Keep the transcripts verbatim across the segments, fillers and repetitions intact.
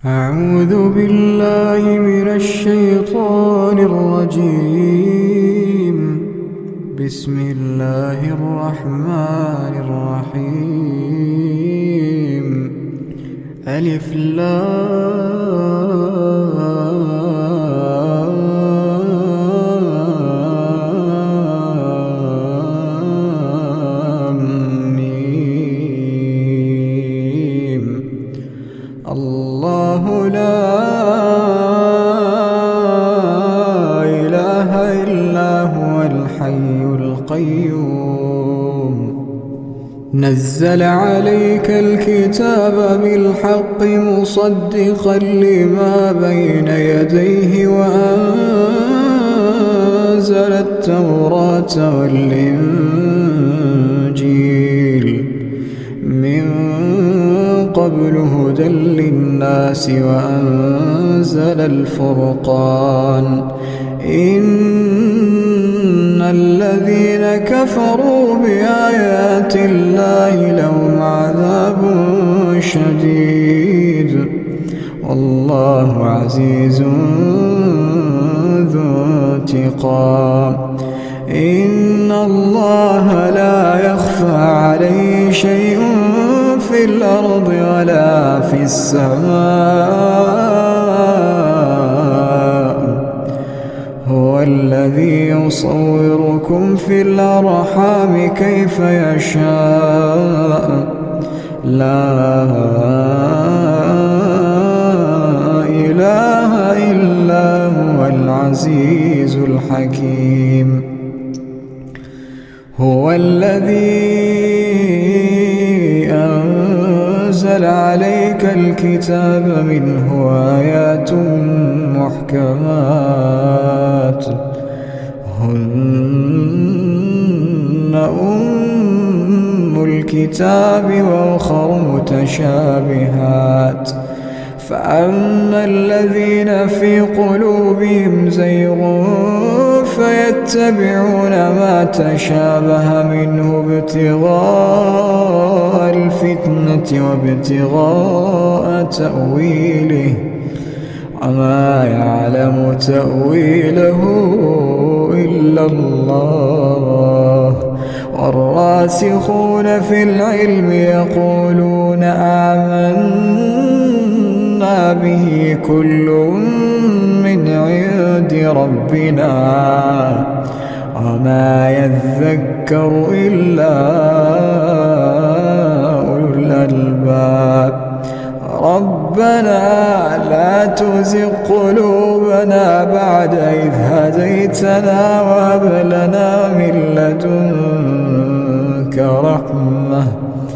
أعوذ بالله من الشيطان الرجيم. بسم الله الرحمن الرحيم. ألف لام ميم. الله لا إله إلا هو الحي القيوم. نزل عليك الكتاب بالحق مصدقا لما بين يديه وأنزل التوراة والإنجيل من قبل هدى للناس وأنزل الفرقان. إن الذين كفروا بآيات الله لهم عذاب شديد والله عزيز ذو انتقام. إن الله لا يخفى عليه شيء في الأرض ولا في السماء. هو الذي يصوركم في الأرحام كيف يشاء. لا إله إلا هو العزيز الحكيم. هو الذي أنزل عليك الكتاب منه آيات محكمات هن أم الكتاب وأخر متشابهات. فأما الذين في قلوبهم زيغ فيتبعون ما تشابه منه ابتغاء الفتنة وابتغاء تأويله وما يعلم تأويله إلا الله. والراسخون في العلم يقولون آمنا به كل من عند ربنا وما يذكر إلا أولو الألباب. ربنا لا تزغ قلوبنا بعد إذ هديتنا وهب لنا من لدنك رحمة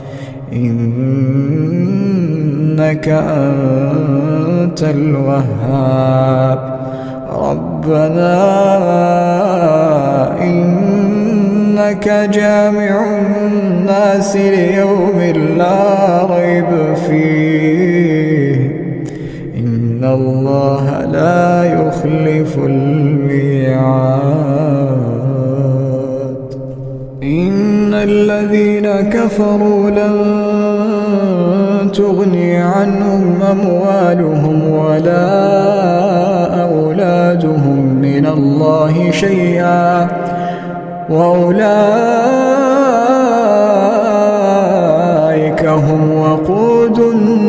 إنك أنت الوهاب. ربنا إنك جامع الناس ليوم لا ريب فيه إن الله لا يخلف الميعاد. إن الذين كفروا لن تغني عنهم أموالهم ولا أولادهم من الله شيئا وأولئك هم وقود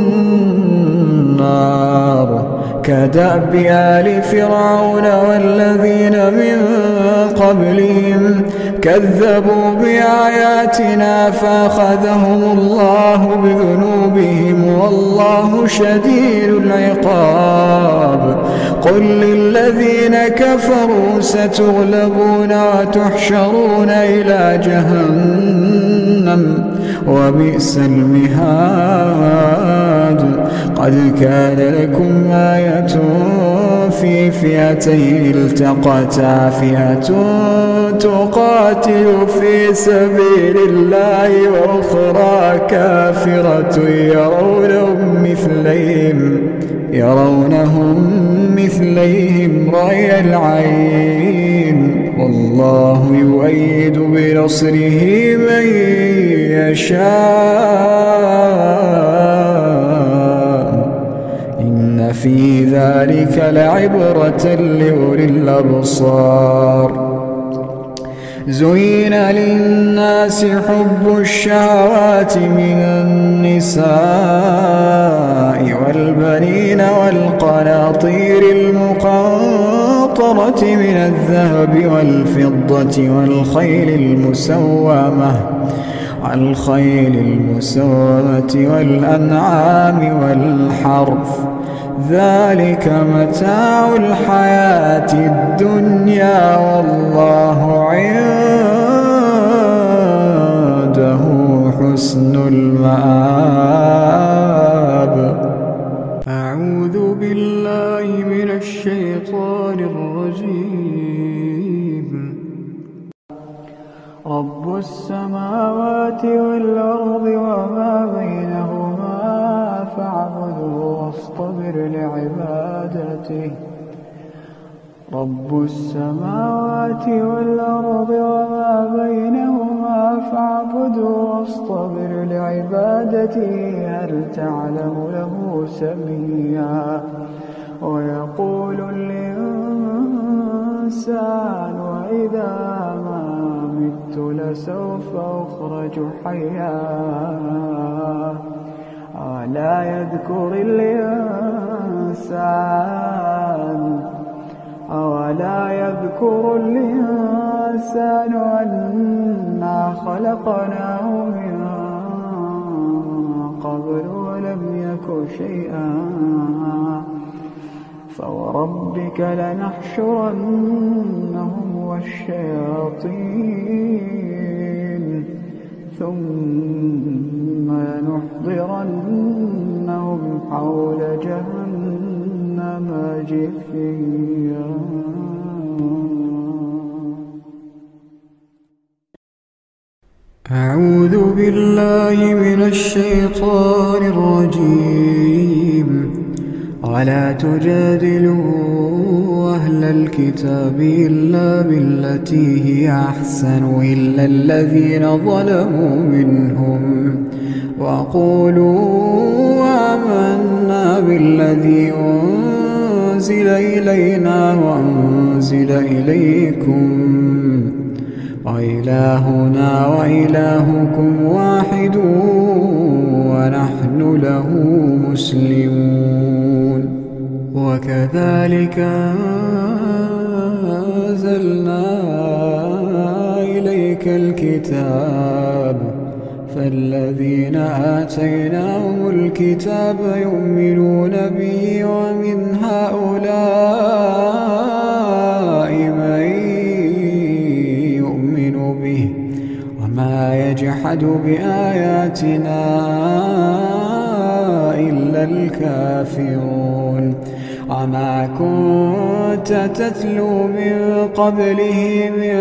النار. كدأب آل فرعون والذين من قبلهم كذبوا بآياتنا فأخذهم الله بذنوبهم والله شديد العقاب. قل للذين كفروا ستغلبون وتحشرون إلى جهنم وبئس المهاد. قد كان لكم آية في فئتين التقتا فئة تقاتل في سبيل الله وأخرى كافرة يرونهم مثليهم يرونهم مثليهم رأي العين والله يؤيد بنصره من يشاء إن في ذلك لعبرة لأولي الأبصار. زين للناس حب الشهوات من النساء والبنين والقناطير المقنطرة من الذهب والفضة والخيل المسومة والخيل المسومة والأنعام والحرث، ذلك متاع الحياة الدنيا والله عنده حسن المآب. أعوذ بالله من الشيطان الرجيم. رب السماوات والأرض وما بينهما فاعبده واصطبر لعبادته. رب السماوات والأرض وما بينهما فاعبده واصطبر لعبادته. هل تعلم له سميا؟ ويقول الإنسان وإذا ما مت لسوف أخرج حيا. أولا يذكر الإنسان أولا يذكر الإنسان أنا خلقناه من قبل ولم يك شيئا. فوربك لنحشرنهم والشياطين ثم لنحضرنهم حول جهنم جثيا. أعوذ بالله من الشيطان الرجيم. ولا تجادلوا أهل الكتاب إلا بالتي هي أحسن إلا الذين ظلموا منهم وقولوا آمنا بالذي أنزل إلينا وأنزل إليكم وإلهنا وإلهكم واحد ونحن له مسلمون. وكذلك أنزلنا إليك الكتاب فالذين آتيناهم الكتاب يؤمنون به ومن هؤلاء من يؤمن به وما يجحد بآياتنا إلا الكافرون. وما كنت تتلو من قبله من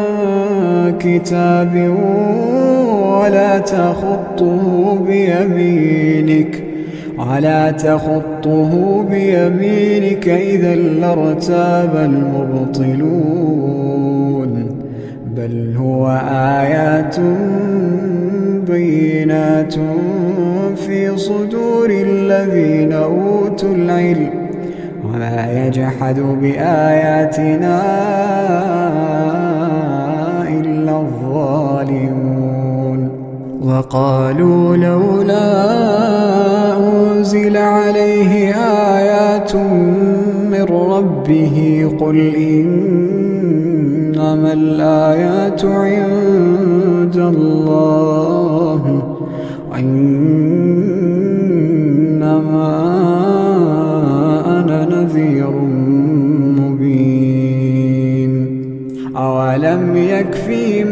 كتاب ولا تخطه بيمينك ولا تخطه بيمينك إذا لارتاب المبطلون. بل هو آيات بينات في صدور الذين أوتوا العلم وما يجحد بآياتنا إلا الظالمون. وقالوا لولا أنزل عليه آيات من ربه قل إنما الآيات عند الله وإنما أنا نذير مبين. أولم يكفهم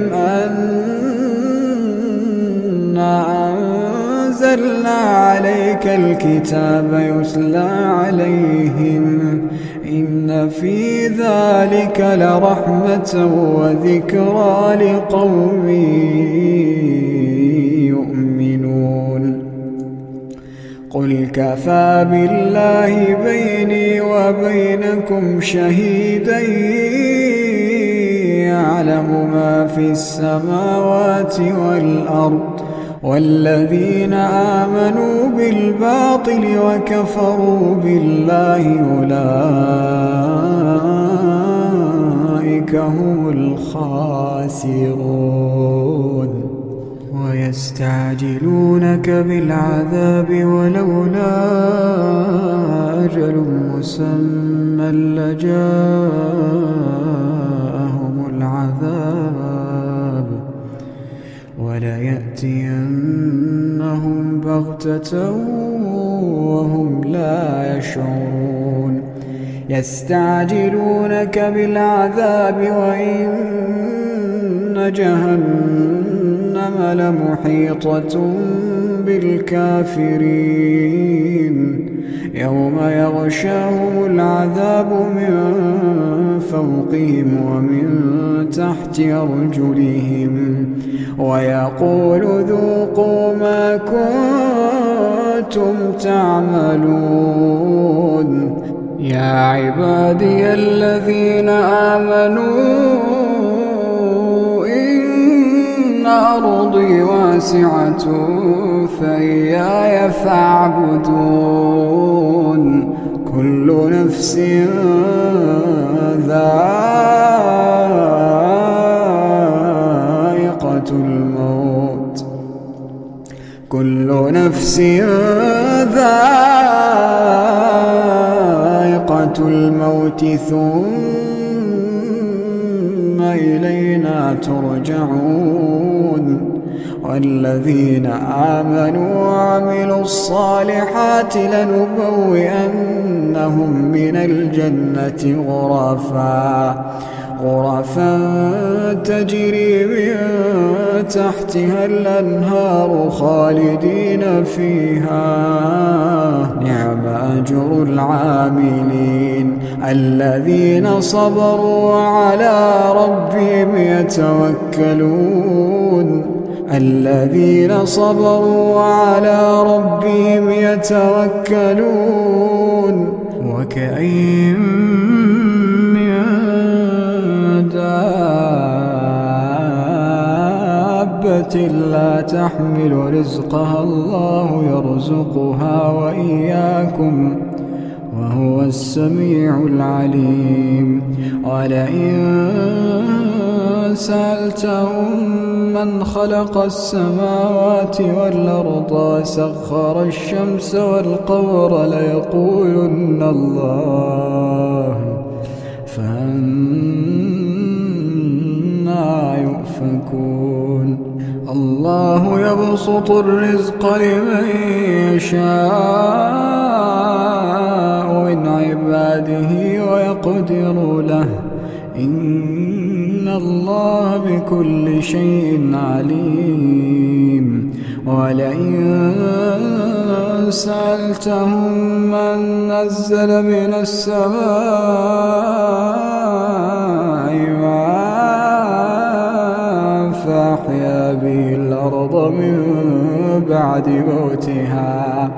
أنا أنزلنا عليك الكتاب يتلى عليهم إن في ذلك لرحمة وذكرى لقوم يؤمنون. قل كفى بالله بيني وبينكم شهيدا يعلم ما في السماوات والأرض والذين آمنوا بالباطل وكفروا بالله أولئك هم الخاسرون ويستعجلونك بالعذاب ولولا أجل مسمى لجاءهم العذاب وليأتينهم بغتة وهم لا يشعرون يستعجلونك بالعذاب وإن جهنم لمحيطة بالكافرين يوم يغشاهم العذاب من فوقهم ومن تحت أرجلهم ويقول ذوقوا ما كنتم تعملون يا عبادي الذين آمنوا إن أرضي واسعة فإياي فاعبدون كل نفس ذائقة الموت كل نفس ذائقة الموت ثم إلينا ترجعون والذين آمنوا وعملوا الصالحات لنبوئنهم من الجنة غرفا غرفا تجري من تحتها الأنهار خالدين فيها نعم أجر العاملين الذين صبروا وعلى ربهم يتوكلون الذين صبروا وعلى ربهم يتوكلون وكأين من دابة لا تحمل رزقها الله يرزقها وإياكم وهو السميع العليم ولئن سألتهم من خلق السماوات والأرض وسخر الشمس والقمر ليقولن الله فأنى يؤفكون الله يبسط الرزق لمن يشاء من عباده ويقدر له إن الله بكل شيء عليم ولئن سألتهم من نزل من السماء ماء فأحيا به الأرض من بعد موتها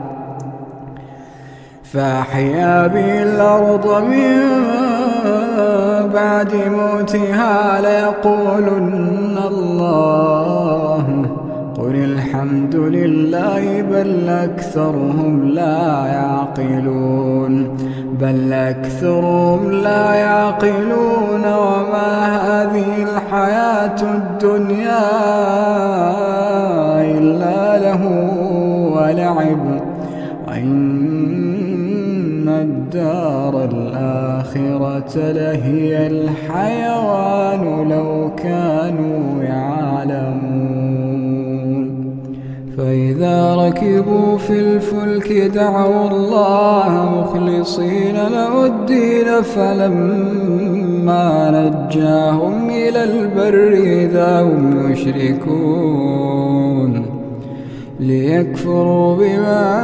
فأحيا به الأرض من بعد موتها ليقولن الله قل الحمد لله بل أكثرهم لا يعقلون بل أكثرهم لا يعقلون وما هذه الحياة الدنيا إلا له ولعب وإن الدار الآخرة لهي الحيوان لو كانوا يعلمون فإذا ركبوا في الفلك دعوا الله مخلصين له الدين فلما نجاهم إلى البر إذا هم يشركون ليكفروا بما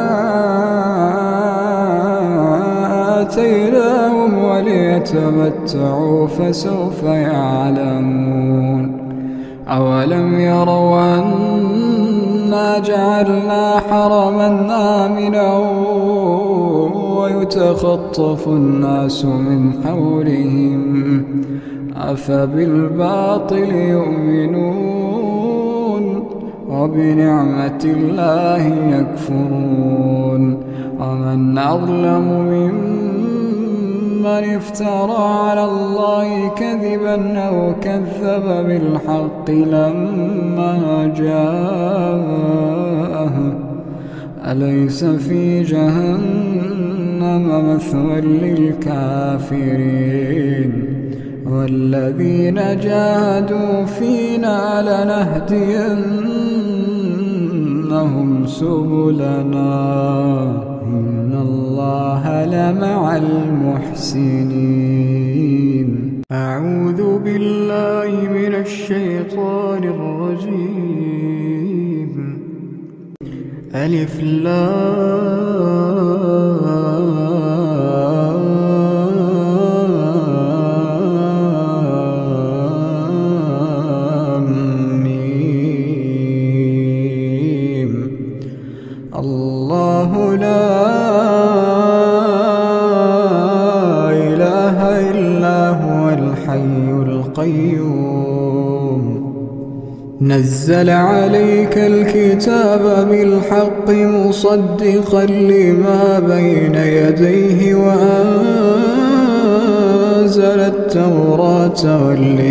آتيناهم وليتمتعوا فسوف يعلمون أولم يروا أنا جعلنا حرما آمنا ويتخطف الناس من حولهم أفبالباطل يؤمنون وبنعمة الله يكفرون ومن أظلم ممن افترى على الله كذبا أو كذب بالحق لما جاءه أليس في جهنم مثوى للكافرين والذين جاهدوا فينا لنهدينهم سبلنا إن الله لمع المحسنين. أعوذ بالله من الشيطان الرجيم. ألف لام ميم. الله لا إله إلا هو الحي القيوم نزل عليك الكتاب بالحق مصدقا لما بين يديه وأنزل التوراة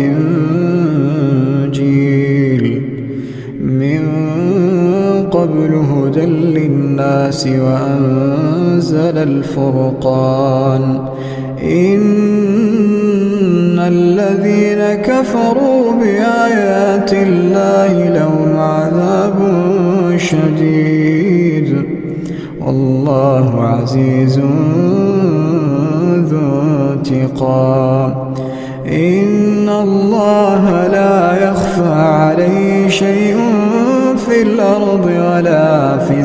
والإنجيل من قبل هدى للناس وأنزل الفرقان إن الذين كفروا بآيات الله لهم عذاب شديد والله عزيز ذو انتقام. إن الله لا يخفى عليه شيء في الأرض ولا في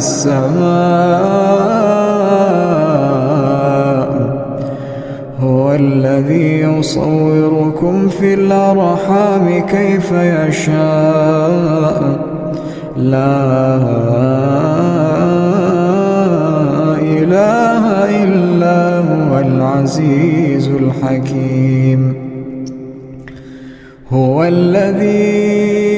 السماء هو الذي يصوركم في الأرحام كيف يشاء لا إله إلا هو العزيز الحكيم. هو الذي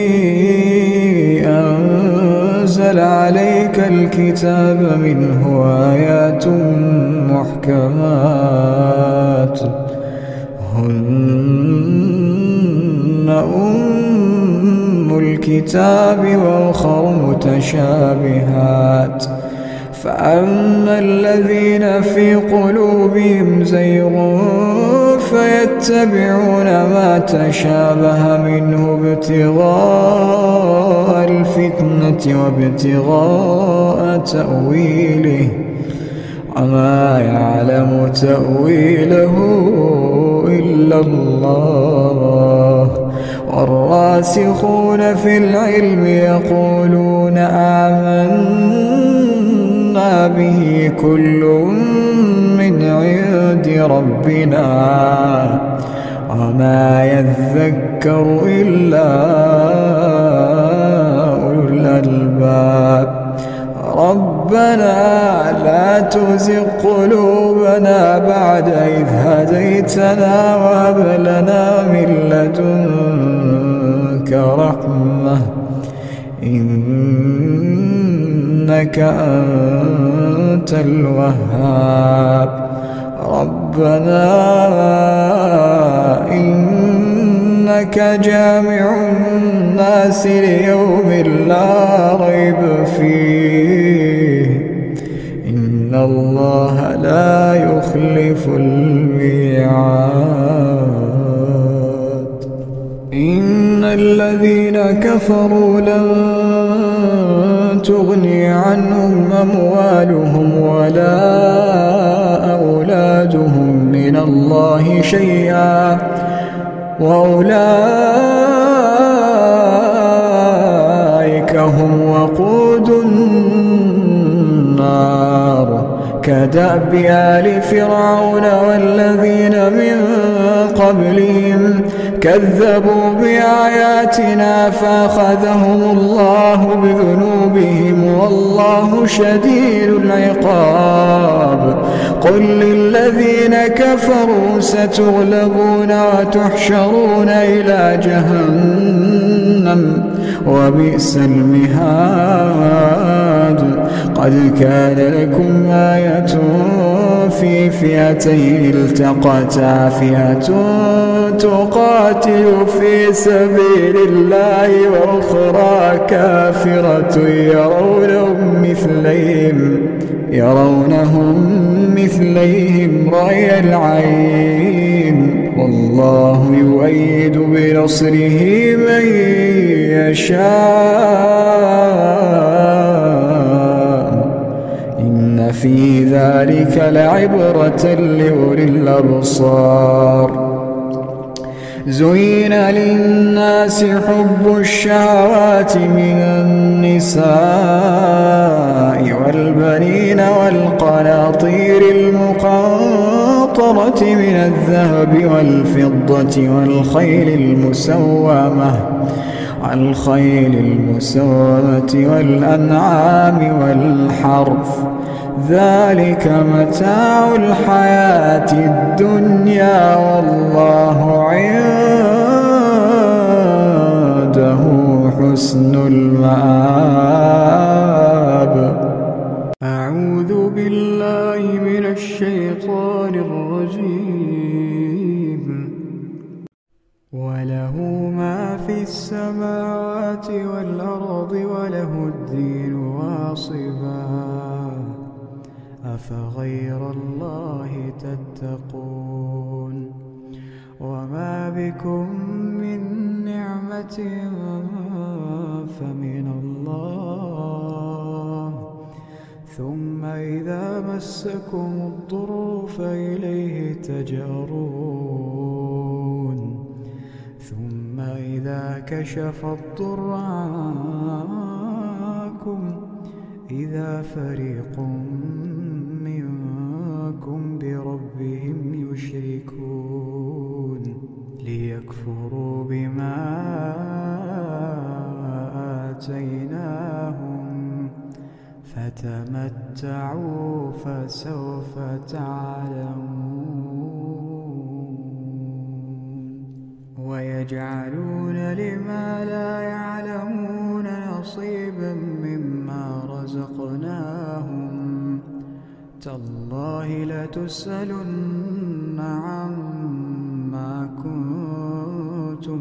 أنزل عليك الكتاب منه آيات محكمات هن أم الكتاب وأخر متشابهات فأما الذين في قلوبهم زيغ فيتبعون ما تشابه منه ابتغاء الفتنة وابتغاء تأويله وما يعلم تأويله إلا الله والراسخون في العلم يقولون آمنا به كل من عند ربنا وما يذكر إلا أولو الألباب. ربنا لا تزغ قلوبنا بعد إذ هديتنا وهب لنا من لدنك رحمة إنك أنت الوهاب. ربنا إنك جامع الناس ليوم لا ريب فيه إن الله لا يخلف الميعاد. إن الذين كفروا لن تغني عنهم أموالهم ولا أولادهم من الله شيئا وأولئك هم وقود النار كدأب آل فرعون والذين من قبلهم كذبوا بآياتنا فأخذهم الله بذنوبهم والله شديد العقاب. قل للذين كفروا ستغلبون وتحشرون إلى جهنم وبئس المهاد. قد كان لكم آية في فئتين التقتا، فئة تقاتل في سبيل الله وأخرى كافرة يرونهم مثليهم يرونهم مثليهم رأي العين والله يؤيد بنصره من يشاء إن في ذلك لعبرة لأولي الأبصار. زين للناس حب الشهوات من النساء والبنين والقناطير المقنطرة من الذهب والفضة والخيل المسومة والخيل المسومة والأنعام والحرث ذلك متاع الحياة الدنيا والله عنده حسن المآب. أعوذ بالله من الشيطان الرجيم. وله ما في السماوات والأرض وله الدين واصبا أفغير الله تتقون. وما بكم من نعمة فمن الله ثم إذا مسكم الضر فإليه تجأرون ثم إذا كشف الضر عنكم إذا فريق منكم بربهم يشركون ليكفروا بما آتيناهم فتمتعوا فسوف تعلمون. ويجعلون لما لا يعلمون نصيبا مما رزقناهم تالله لتسألن عما كنتم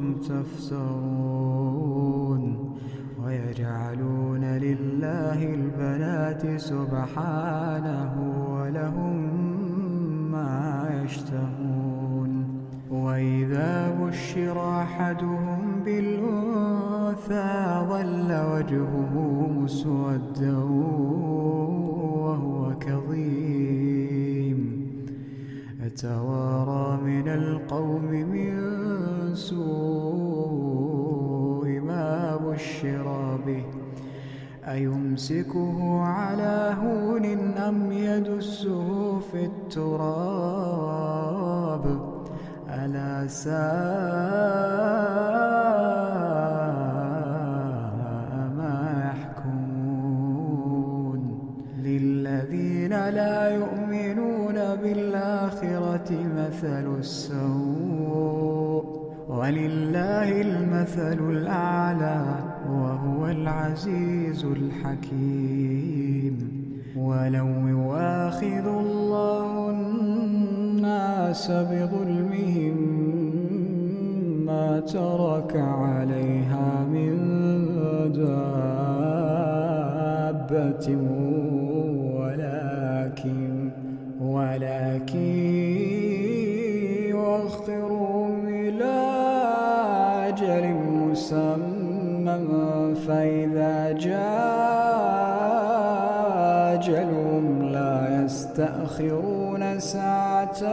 تفترون. ويجعلون لله البنات سبحانه ولهم ما يشتهون. وإذا بشر أحدهم بالأنثى ظل وجهه مسودا وهو كظيم يتوارى من القوم من سوء ما بشر به أيمسكه على هون أم يدسه في التراب ألا ساء ما يحكمون. للذين لا يؤمنون بالآخرة مثل السوء ولله المثل الأعلى وهو العزيز الحكيم. ولو يؤاخذ الله الناس بظلمهم ما ترك عليها من دابة ولكن ولكن يؤخرهم إلى أجل مسمى فإذا جاء أجلهم لا يستأخرون ساعة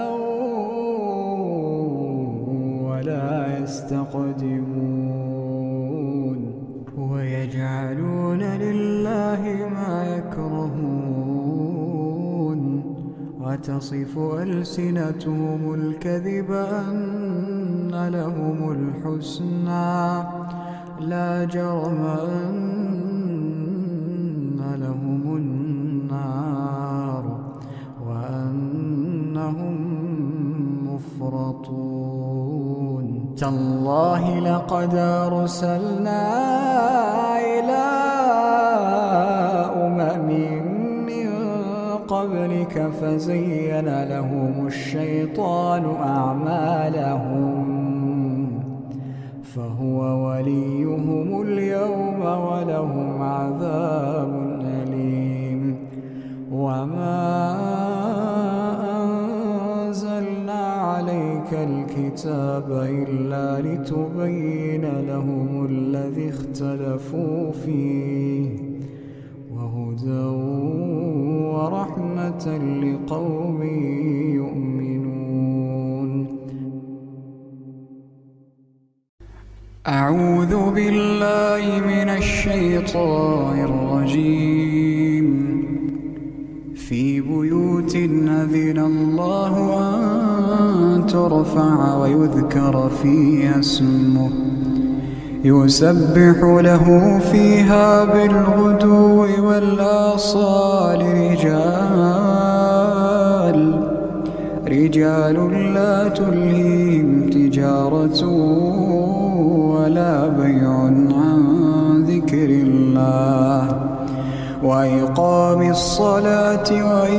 ولا يستقدمون. ويجعلون لله ما يكرهون وتصف ألسنتهم الكذب أن لهم الحسنى لا جرم أن لهم النار وأنهم مفرطون تالله لقد أرسلنا إلى أمم من قبلك فزين لهم الشيطان أعمالهم فهو وليهم اليوم ولهم عذاب أليم وما أنزلنا عليك الكتاب إلا لتبين لهم الذي اختلفوا فيه وهدى ورحمة لقوم يؤمنون. أعوذ بالله من الشيطان الرجيم. في بيوت أذن الله أن ترفع ويذكر فيها اسمه يسبح له فيها بالغدو والآصال رجال رجال لا تلهيهم تجارة ولا بيع عن ذكر الله وإقام الصلاة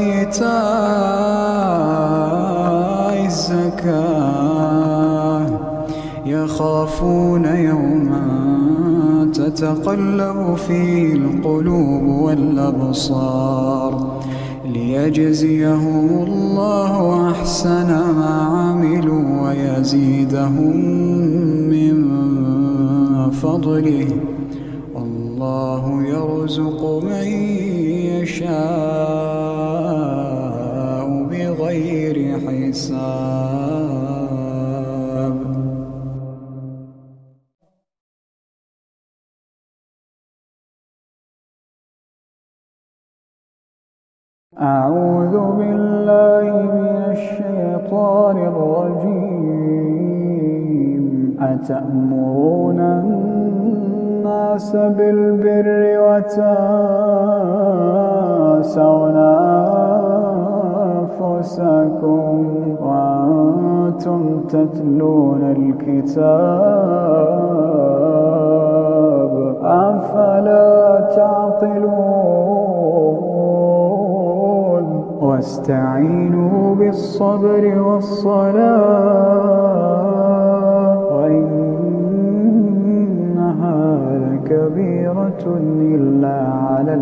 وإيتاء الزكاة يخافون يوما تتقلب فيه القلوب والأبصار ليجزيهم الله أحسن ما عملوا ويزيدهم من فضله والله يرزق من يشاء بغير حساب. أعوذ بالله من الشيطان الرجيم. أتأمرون الناس بالبر وتنسون أنفسكم وأنتم تتلون الكتاب أفلا تعقلون واستعينوا بالصبر والصلاة وإنها لكبيرة إلا على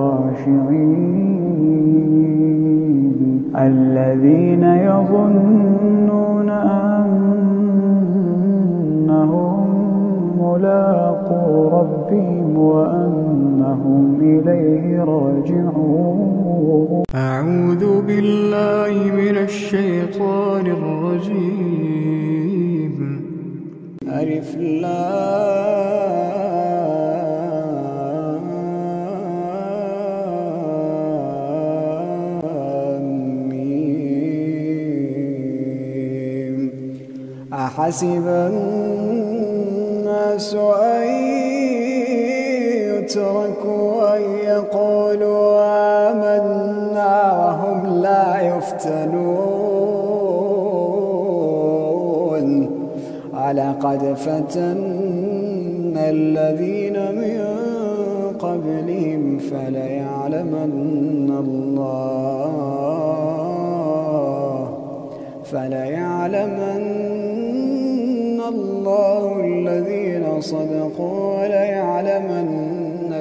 الخاشعين الذين يظنون أنهم ملاقو ربهم وأنهم إليه راجعون. أعوذ بالله من الشيطان الرجيم. ألف لام ميم. أحسب الناس أن يتركوا أن يقولوا آمنا وهم لا يفتنون ولقد فتنا الذين من قبلهم فليعلمن الله فليعلمن الله الذين صدقوا وليعلمن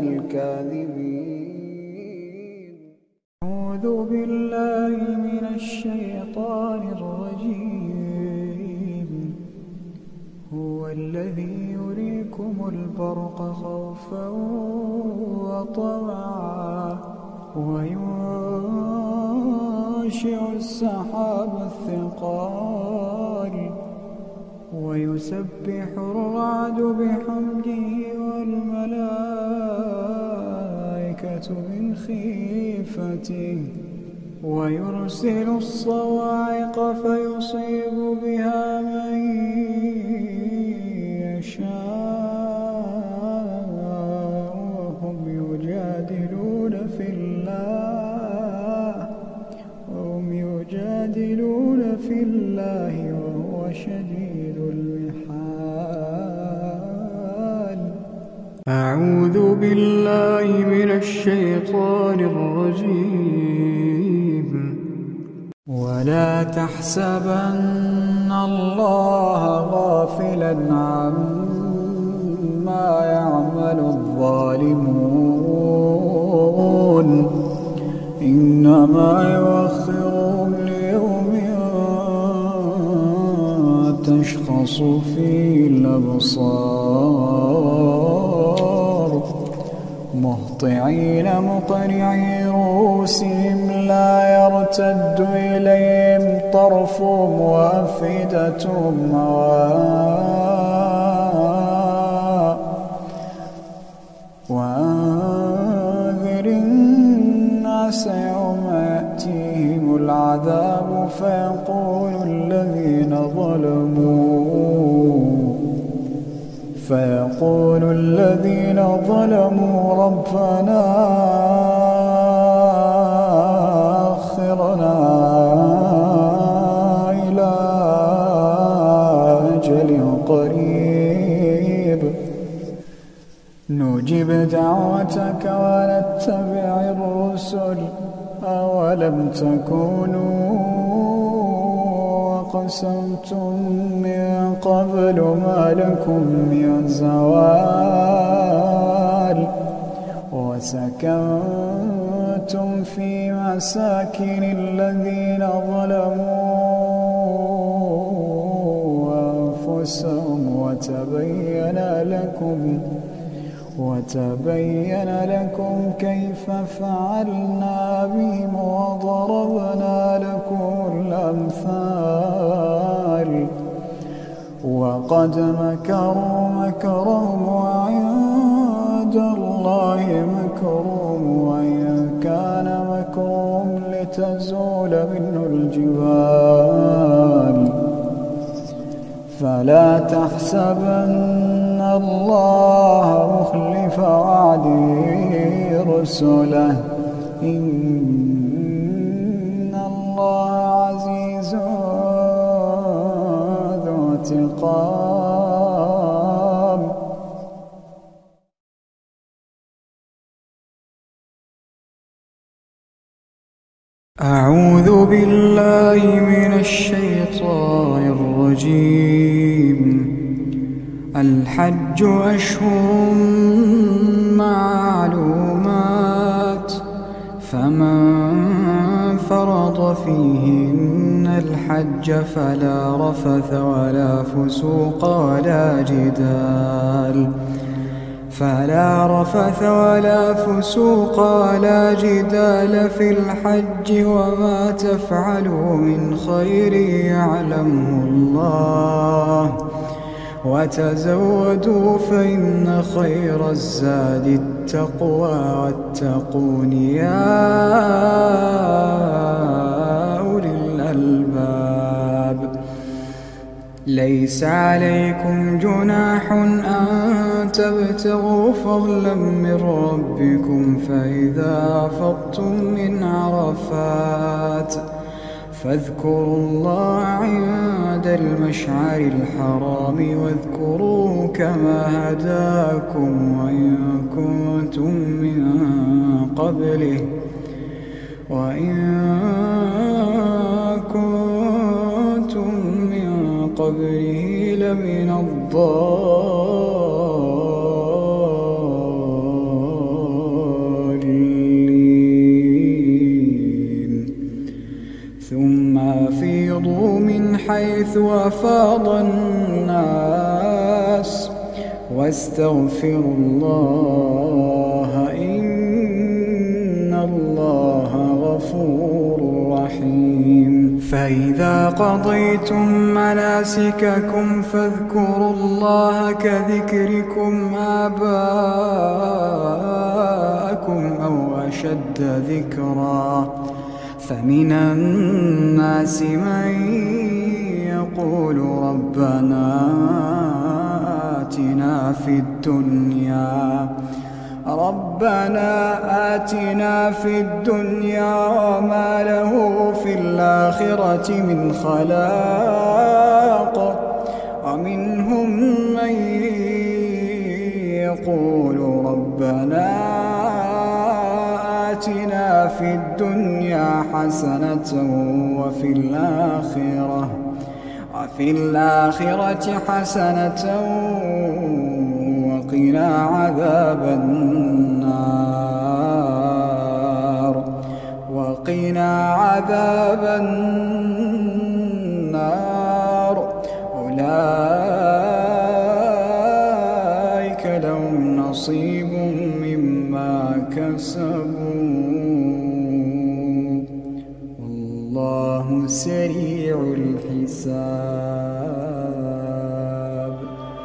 الكاذبين. أعوذ بالله من الشيطان الرجيم. هو الذي يريكم البرق خوفا وطمعا وينشئ السحاب الثقال ويسبح الرعد بحمده والملائكة من خيفته ويرسل الصواعق فيصيب بها من يشاء وهم يجادلون في الله وهم يجادلون في الله وهو شديد المحال. أعوذ بالله من الشيطان الرجيم. ولا تحسبن الله غافلا عما يعمل الظالمون إنما يؤخرهم ليوم تشخص فيه الأبصار مهطعين مقنعي رؤوسهم لا يرتد إليهم طرفهم وأفئدتهم هواء. وأنذر الناس يوم يأتيهم العذاب فيقول الذين ظلموا فيقول الذين ظلموا ربنا أخرنا إلى أجل قريب نجب دعوتك ونتبع الرسل أولم تكونوا أقسمتم من قبل ما لكم من زوال وسكنتم في مساكن الذين ظلموا أنفسهم وتبين لكم وتبين لكم كيف فعلنا بهم وضربنا لكم الأمثال. وقد مكروا مكرهم وعند الله مكرهم وإن كان مكرهم لتزول منه الجبال. فلا تحسبن الله مخلف وعده رسله إن الله عزيز ذو انتقام. أعوذ بالله من الشيطان الرجيم. الحج أشهر معلومات فمن فرض فيهن الحج فلا رفث ولا فسوق ولا جدال فلا رفث ولا فسوق ولا جدال في الحج وما تفعلوا من خير يعلمه الله وتزودوا فإن خير الزاد التقوى واتقون يا أولي الألباب. ليس عليكم جناح أن تبتغوا فضلا من ربكم فإذا أفضتم من عرفات فاذكروا الله عند المشعر الحرام واذكروه كما هداكم وإن كنتم من قبله وإن كنتم من قبله لمن الضالين. ثم أفيضوا من حيث أفاض الناس واستغفروا الله إن الله غفور رحيم. فإذا قضيتم مناسككم فاذكروا الله كذكركم آباءكم أو أشد ذكرا فمن الناس من يقول ربنا آتنا في الدنيا ربنا آتنا في الدنيا وما له في الآخرة من خلاق ومنهم من يقول ربنا آتنا في الدنيا حسنة وفي الآخرة وفي الآخرة حسنة وقنا عذاب النار وقنا عذاب النار أولئك لهم نصيب مما كسبوا والله سريع الحساب.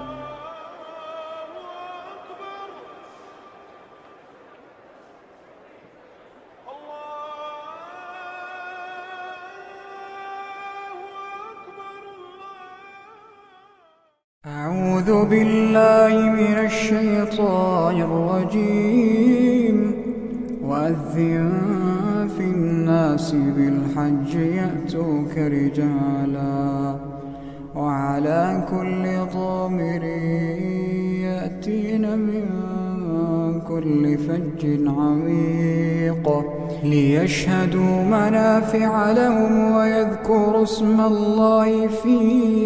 أعوذ بالله من الشيطان الرجيم. وأذن في الناس بالحج يأتوك رجالا وعلى كل ضامر يأتين من كل فج عميق ليشهدوا منافع لهم ويذكروا اسم الله في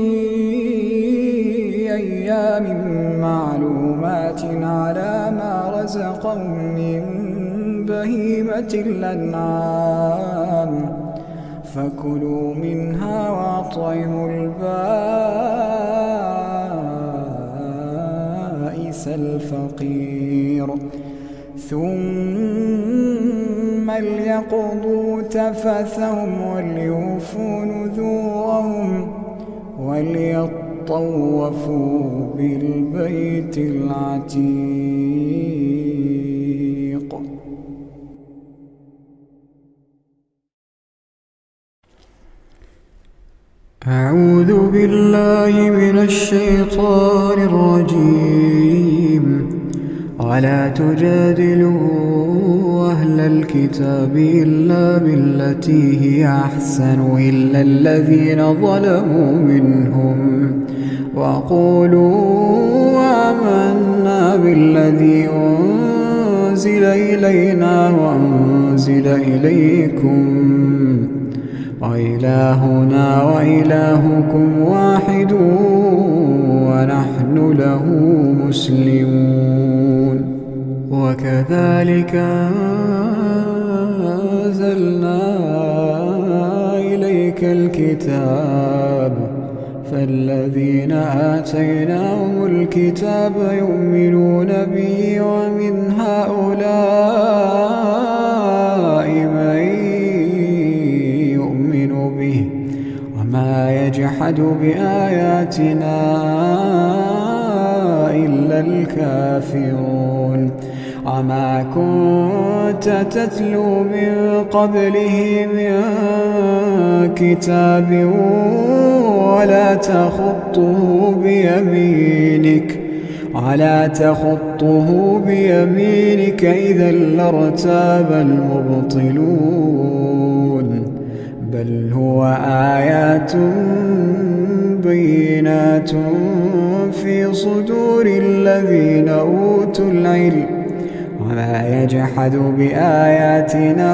أيام معلومات على ما رزقهم من بهيمة الأنعام فكلوا منها وأطعموا البائس الفقير ثم ليقضوا تفثهم وليوفوا نذورهم وليطوفوا بالبيت العتيق. أعوذ بالله من الشيطان الرجيم. ولا تجادلوا أهل الكتاب إلا بالتي هي أحسن إلا الذين ظلموا منهم وقولوا آمنا بالذي أنزل إلينا وأنزل إليكم وإلهنا وإلهكم واحد ونحن له مسلمون. وكذلك أنزلنا إليك الكتاب فالذين آتيناهم الكتاب يؤمنون به ومن هؤلاء من يؤمن به وما يجحد بآياتنا إلا الكافرون. وما كنت تتلو من قبله من كتاب ولا تخطه بيمينك ولا تخطه بيمينك إذا لارتاب المبطلون بل هو آيات بينات في صدور الذين أوتوا العلم وما يجحد بآياتنا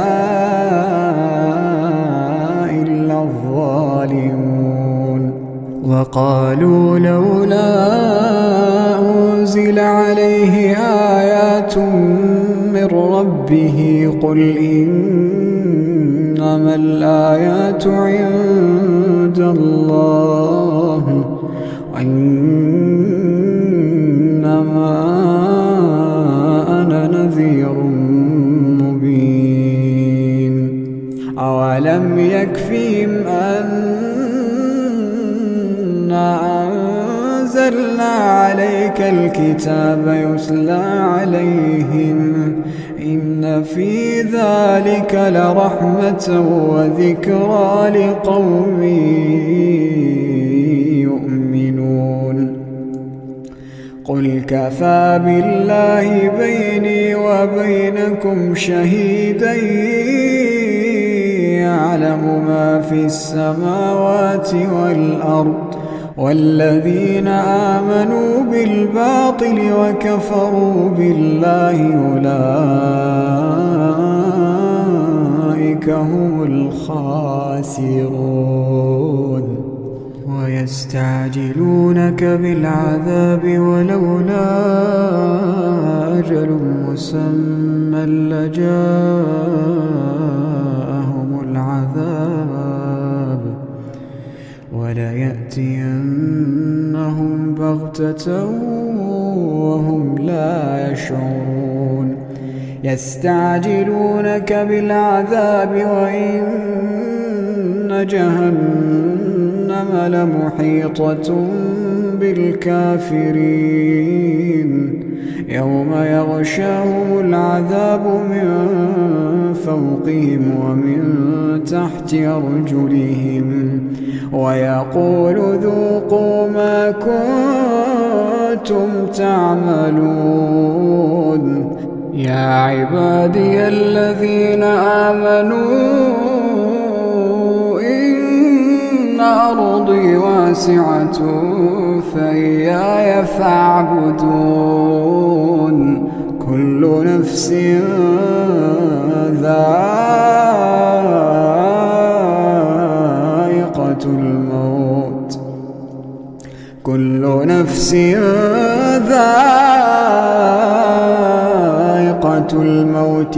إلا الظالمون. وقالوا لولا أنزل عليه آيات من ربه قل إنما الآيات عند الله وإنما أنا نذير مبين. أولم يكفهم أنا أنزلنا عليك الكتاب يتلى عليهم إن في ذلك لرحمة وذكرى لقوم يؤمنون. قل كفى بالله بيني وبينكم شهيدا يعلم ما في السماوات والأرض والذين آمنوا بالباطل وكفروا بالله أولئك هم الخاسرون. ويستعجلونك بالعذاب ولولا أجل مسمى لجاءهم العذاب وليأتينهم بغتة وهم لا يشعرون. يستعجلونك بالعذاب وإن جهنم لمحيطة بالكافرين يوم يغشاهم العذاب من فوقهم ومن تحت أرجلهم ويقول ذوقوا ما كنتم تعملون. يا عبادي الذين آمنوا إن أرضي واسعة فإياي فاعبدون. كل نفس ذائقة الموت كل نفس ذائقة الموت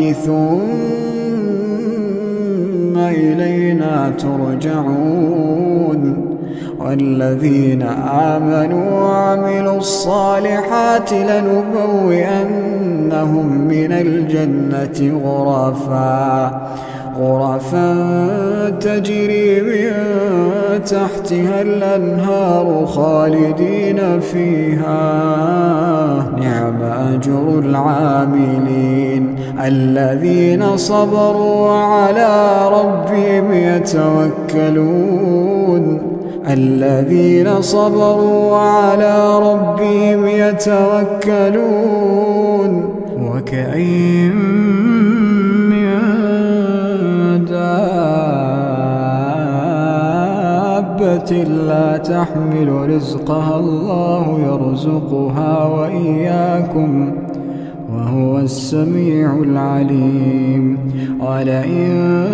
ثم إلينا ترجعون. والذين آمنوا وعملوا الصالحات لنبوئنهم من الجنة غرفا غرفا تجري من تحتها الأنهار خالدين فيها نعم أجر العاملين الذين صبروا على ربهم يتوكلون الذين صبروا على ربهم يتوكلون. وكأين من دابة لا تحمل رزقها الله يرزقها وإياكم وهو السميع العليم. ولئن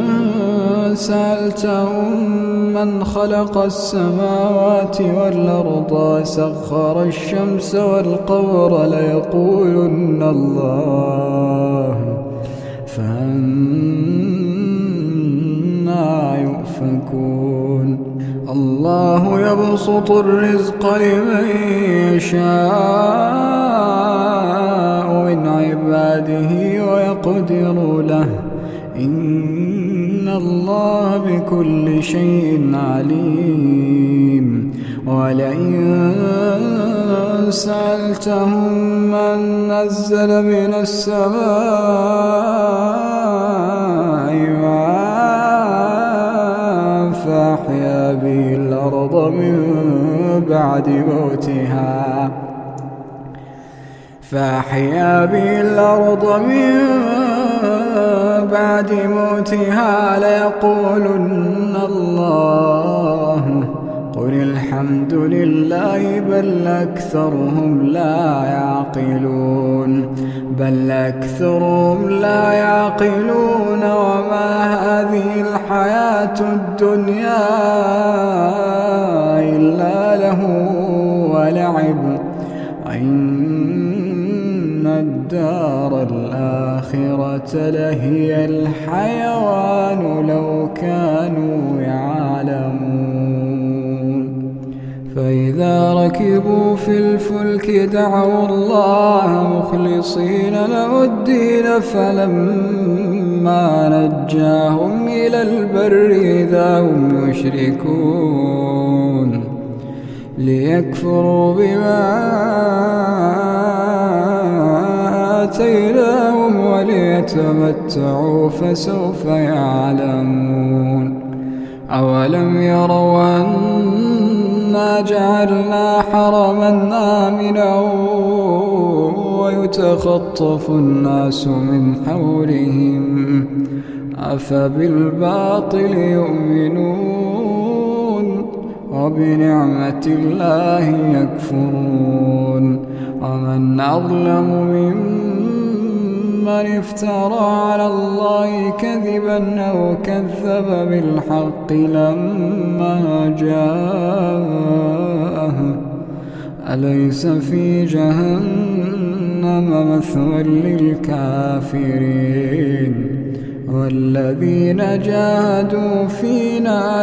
سألتهم من خلق السماوات والأرض وسخر الشمس والقمر ليقولن الله فأنى يؤفكون. الله يبسط الرزق لمن يشاء من عباده ويقدر له إن الله بكل شيء عليم. ولئن سألتهم من نزل من السماء ماء فأحيا به الأرض من بعد موتها فأحيا به الأرض من بعد موتها ليقولن الله قل الحمد لله بل أكثرهم لا يعقلون بل أكثرهم لا يعقلون. وما هذه الحياة الدنيا إلا له ولعب إن الدار الآخرة لهي الحيوان لو كانوا يعلمون. فإذا ركبوا في الفلك دعوا الله مخلصين له الدين فلما نجاهم إلى البر إذا هم يشركون ليكفروا بما آتيناهم وليتمتعوا فسوف يعلمون. أولم يروا أنا جعلنا حرما آمنا ويتخطف الناس من حولهم أفبالباطل يؤمنون وبنعمة الله يكفرون. ومن أظلم ممن افترى على الله كذبا أو كذب بالحق لما جاءه أليس في جهنم مثوى للكافرين. والذين جاهدوا فينا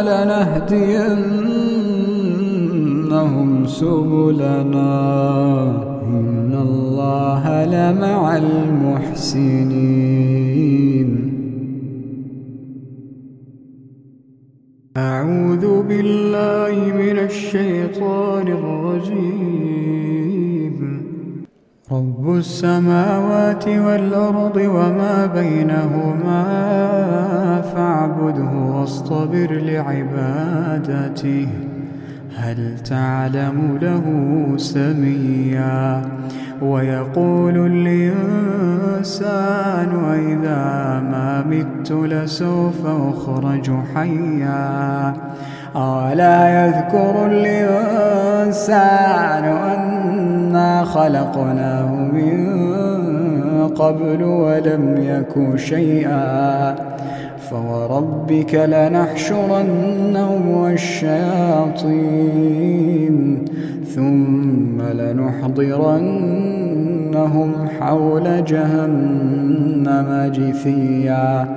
لنهدينهم سبلنا إن الله لمع المحسنين. أعوذ بالله من الشيطان الرجيم. رب السماوات والأرض وما بينهما فاعبده واصطبر لعبادته هل تعلم له سميا. ويقول الإنسان وإذا ما مت لسوف أخرج حيا. أولا يذكر الإنسان أنا خلقناه من قبل ولم يك شيئا. فوربك لنحشرنهم والشياطين ثم لنحضرنهم حول جهنم جثيا.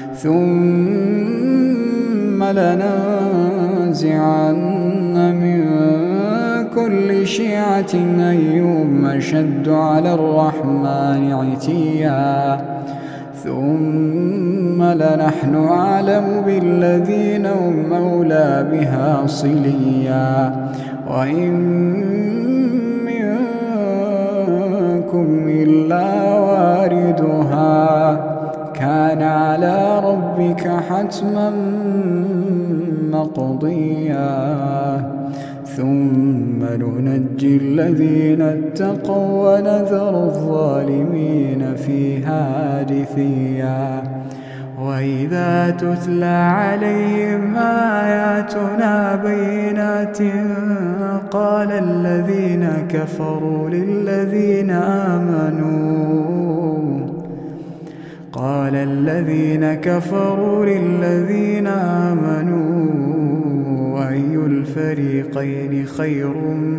ثم لننزعن من كل شيعة أيهم أشد على الرحمن عتيا. ثم لنحن أعلم بالذين هم أولى بها صليا. وإن منكم إلا واردها كان على ربك حتما مقضيا. ثم ننجي الذين اتقوا ونذر الظالمين فيها جثيا. وإذا تتلى عليهم آياتنا بينات قال الذين كفروا للذين آمنوا قال الذين كفروا للذين آمنوا أي الفريقين خير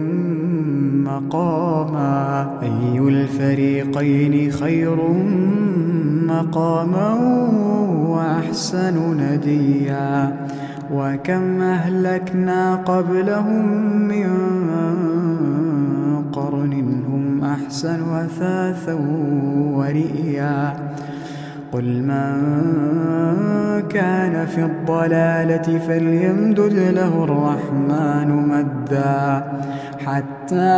مقاما أي الفريقين خير مقاما وأحسن نديا. وكم أهلكنا قبلهم من قرن هم أحسن أثاثا ورئيا. قل من كان في الضلالة فليمدد له الرحمن مدا حتى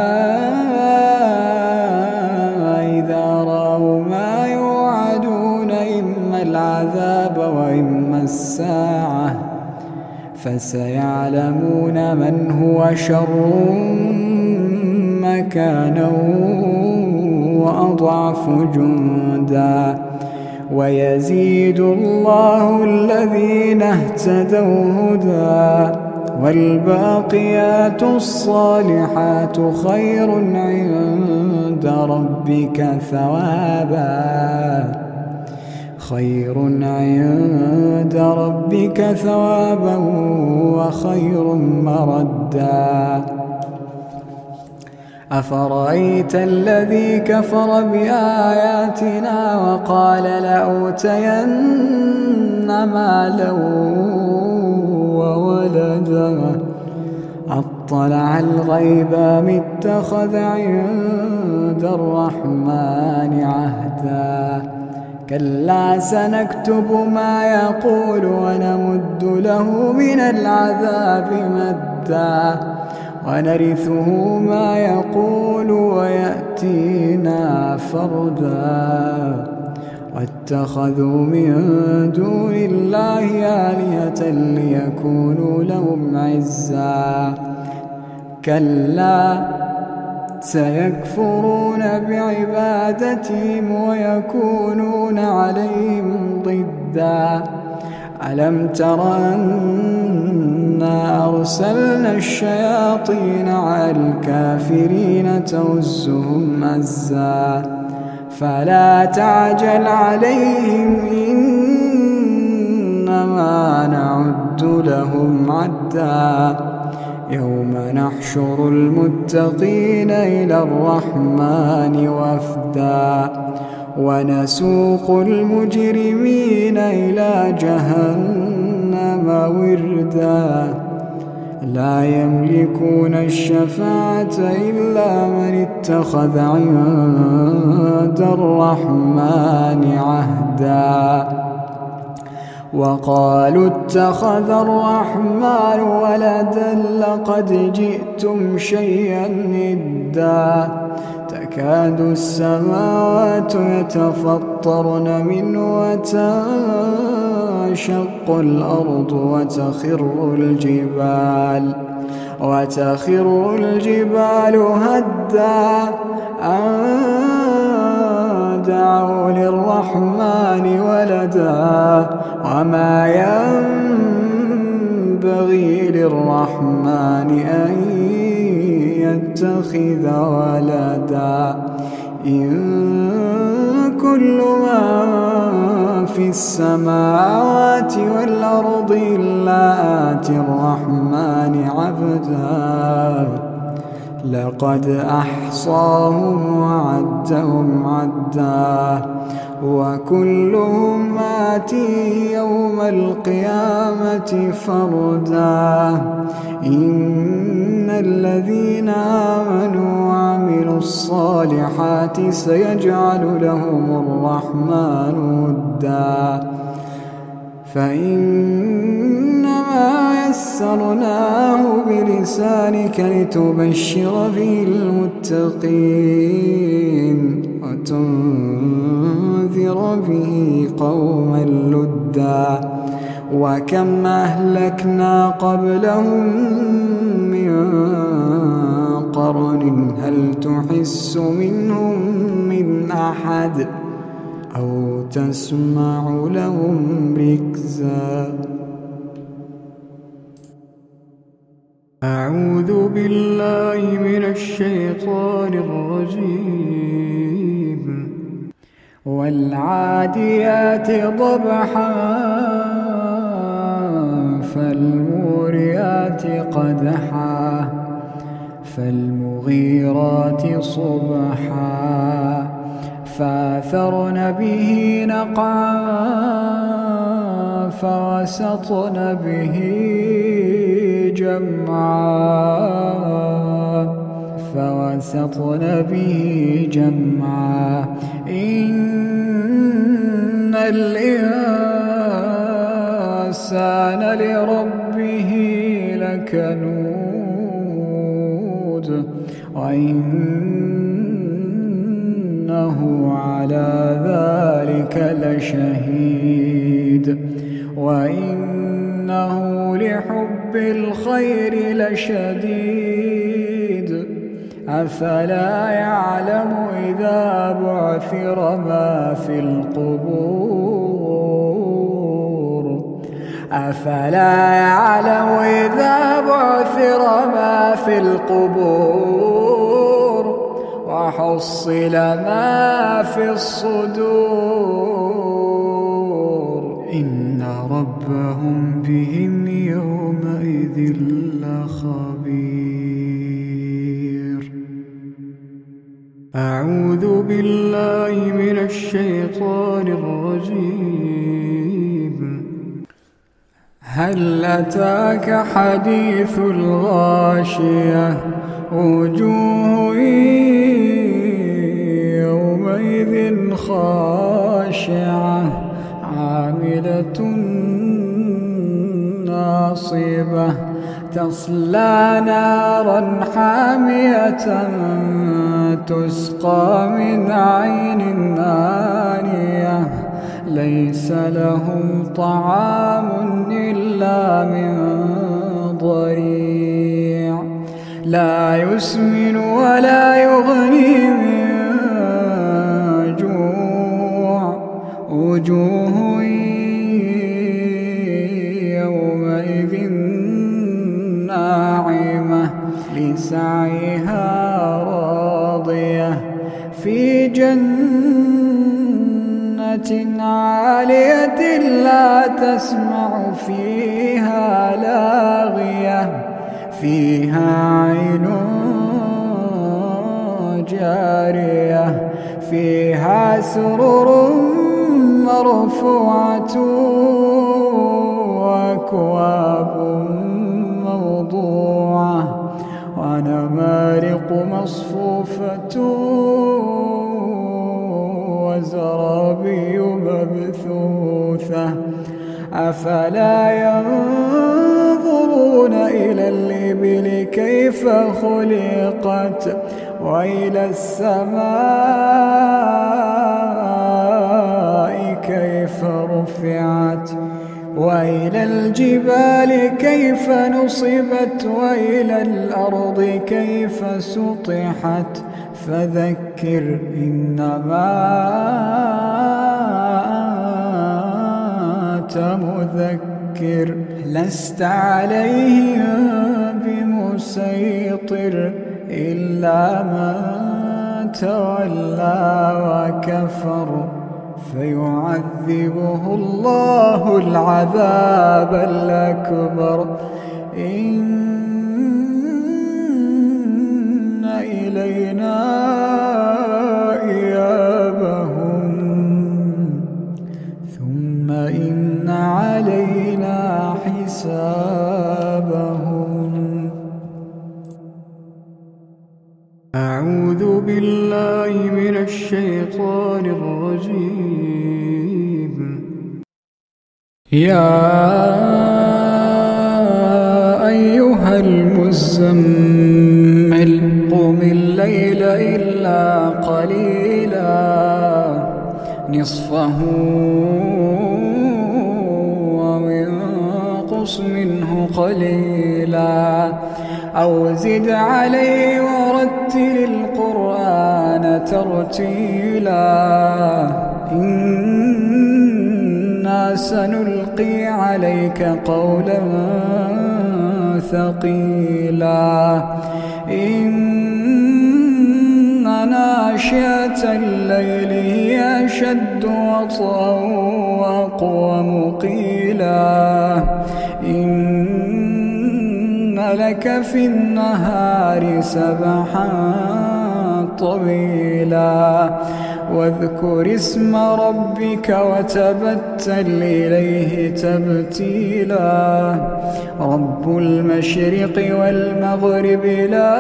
إذا رأوا ما يوعدون إما العذاب وإما الساعة فسيعلمون من هو شر مكانا وأضعف جندا. ويزيد الله الذين اهتدوا هدى والباقيات الصالحات خير عند ربك ثوابا خير عند ربك ثوابا وخير مردا. أفرأيت الذي كفر بآياتنا وقال لأوتين مالا وولدا أطلع الغيب أم اتخذ عند الرحمن عهدا. كلا سنكتب ما يقول ونمد له من العذاب مدا ونرثه ما يقول ويأتينا فردا واتخذوا من دون الله آلهة ليكونوا لهم عزا كلا سيكفرون بعبادتهم ويكونون عليهم ضدا ألم تر أنا أرسلنا الشياطين على الكافرين تؤزهم أزا فلا تعجل عليهم إنما نعد لهم عدا يوم نحشر المتقين إلى الرحمن وفدا ونسوق المجرمين إلى جهنم وردا لا يملكون الشفاعة إلا من اتخذ عند الرحمن عهدا وقالوا اتخذ الرحمن ولدا لقد جئتم شيئا إدا تكاد السماوات يتفطرن منه وتنشق الأرض وتخر الجبال وتخر الجبال هدا أن دعوا للرحمن ولدا وما ينبغي للرحمن أن يتخذ ولدا إن كل من في السماوات والأرض إلا آتي الرحمن عبدا لقد أحصاهم وعدهم عدا وكلهم آتيه يوم القيامة فردا إن الذين آمنوا وعملوا الصالحات سيجعل لهم الرحمن ودا فإنما يسرناه بلسانك لتبشر به المتقين وتنذر به قوما لدا وكم أهلكنا قبلهم من قرن هل تحس منهم من أحد أو تسمع لهم ركزا أعوذ بالله من الشيطان الرجيم والعاديات ضبحا فالموريات قدحا فالمغيرات صبحا فأثرن به نقعا فوسطن به جمعا فوسطن به جمعا إن الإنسان لربه لكنود وإنه على ذلك لشهيد وإنه لحب الخير لشديد أفلا يعلم إذا بعثر ما في القبور أفلا يعلم إذا بعثر ما في القبور وحصل ما في الصدور إن ربهم بهم يومئذ لخبير أعوذ بالله من الشيطان الرجيم هل أتاك حديث الغاشية وجوه يومئذ خاشعة عاملة ناصبة تصلى نارا حامية تسقى من عين آنية ليس لهم طعام إلا من ضريع لا يسمن ولا يغني من جوع وجوه يومئذ ناعمة لسعيها راضية في جنة عالية لا تسمع فيها لاغية فيها عين جارية فيها سرر مرفوعة وأكواب موضوعة ونمارق مصفوفة وزرابي مبثوثة أفلا ينظرون إلى الإبل كيف خلقت وإلى السماء كيف رفعت وإلى الجبال كيف نصبت وإلى الأرض كيف سطحت فذكر إنما أنت مذكر لست عليهم بمسيطر إلا من تولى وكفر فيعذبه الله العذاب الأكبر إن إلينا إيابهم ثم إن علينا حسابهم. أعوذ بالله من الشيطان الرجيم. يا أيها المزمل قم الليل إلا قليلا نصفه وانقص منه قليلا أو زد عليه ورتل القرآن ترتيلا إنا سنلقي عليك قولا ثقيلا إن ناشئة الليل هي أشد وطئا وأقوم قيلا إن لك في النهار سبحا طويلا واذكر اسم ربك وتبتل إليه تبتيلا رب المشرق والمغرب لا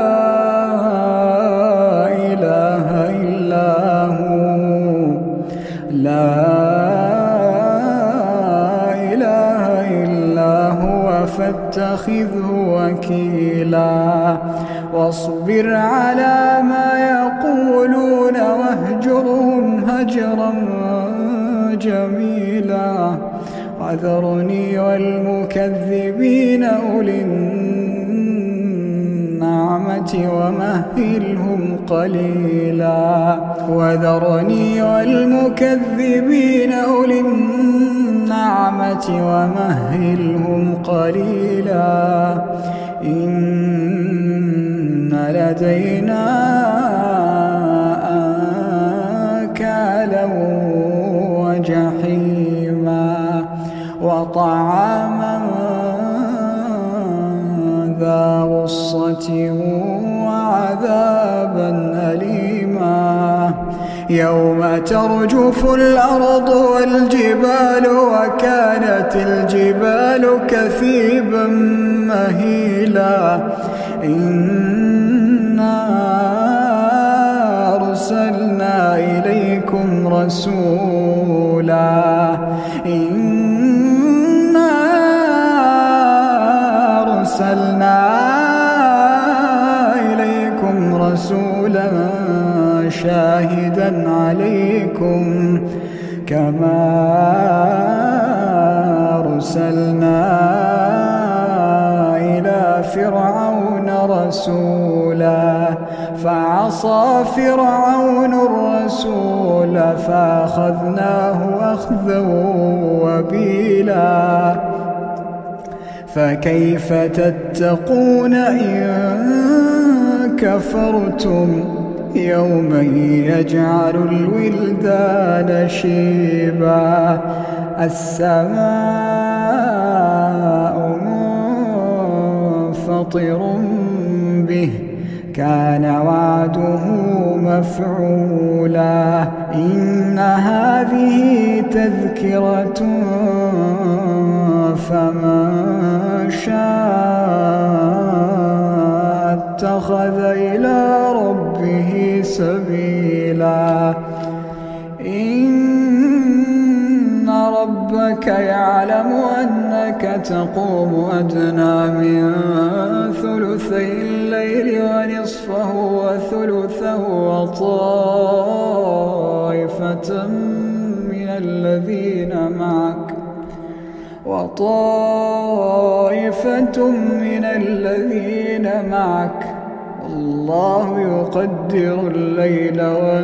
إله إلا هو لا إله إلا هو فاتخذه وكيلا واصبر على ما يقولون واهجرهم هجرا جميلا وذرني والمكذبين أولي النعمة ومهلهم قليلا وذرني والمكذبين أولي النعمة ومهلهم قليلا إن لدينا أنكالا وجحيما وطعاما ذا غصة وعذابا أليما يوم ترجف الأرض والجبال وكانت الجبال كثيبا مهيلا إنا أرسلنا إليكم رسولا إنا أرسلنا شاهدا عليكم كما أرسلنا إلى فرعون رسولا فعصى فرعون الرسول فأخذناه أخذا وبيلا فكيف تتقون إن كفرتم يوما يجعل الولدان شيبا السماء منفطر به كان وعده مفعولا إن هذه تذكرة فمن شاء اتخذ إلى ربه سبيلا إن ربك يعلم أنك تقوم أدنى من ثلثي الليل ونصفه وثلثه وطائفة من الذين معك وطائفة من الذين معك الله يقدر الليل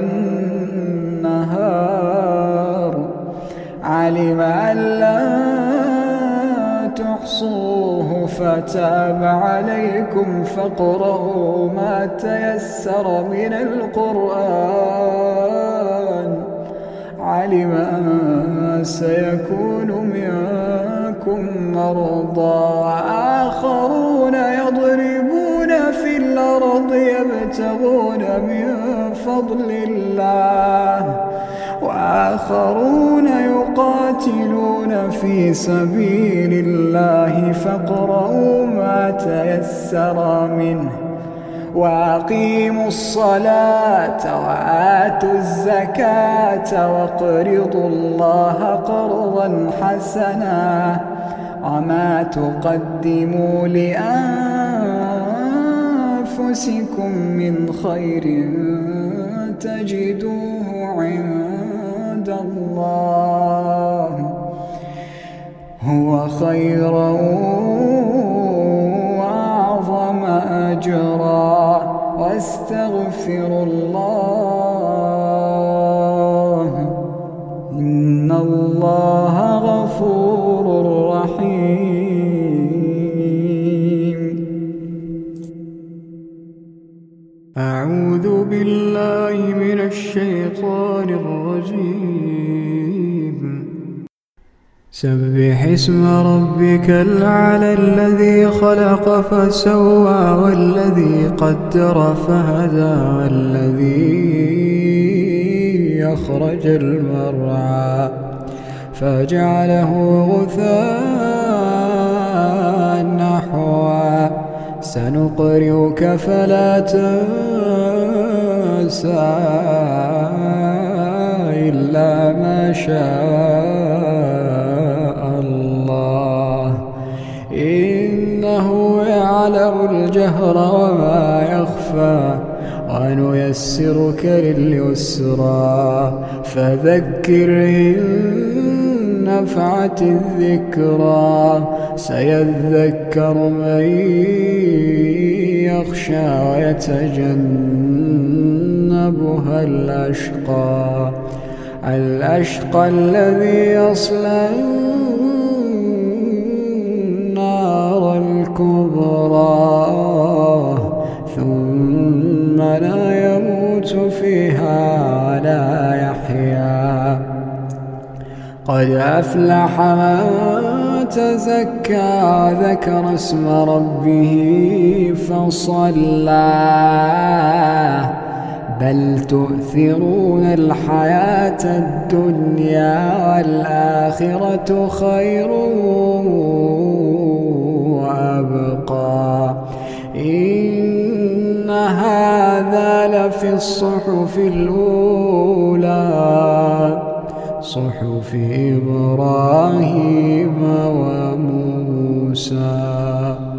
والنهار علم أن لا تحصوه فتاب عليكم فاقرؤوا ما تيسر من القرآن علم أن سيكون منكم مرضى وآخرون يضربون في الأرض يبتغون من فضل الله وآخرون يقاتلون في سبيل الله فاقرؤوا ما تيسر منه وأقيموا الصلاة وآتوا الزكاة واقرضوا الله قرضا حسنا وما تقدموا لأنفسكم من خير تجدوه عند الله هو خيرا وأعظم أجرا واستغفروا الله إن الله غفور رحيم. أعوذ بالله من الشيطان الرجيم. سبح اسم ربك الأعلى الذي خلق فسوى والذي قدر فهدى والذي أخرج المرعى فجعله غثاء نحوا سنقرئك فلا تنسى إلا ما شاء الله إنه يعلم الجهر وما يخفى ونيسرك لليسرى فذكر إن نفعت الذكرى سيذكر من يخشى ويتجنبها الأشقى الأشقى الذي يصلى النار الكبرى ثم لا يموت فيها ولا يحيا قد أفلح من تزكى ذكر اسم ربه فصلى بل تؤثرون الحياة الدنيا والآخرة خير وأبقى إن هذا لفي الصحف الأولى صحف إبراهيم وموسى.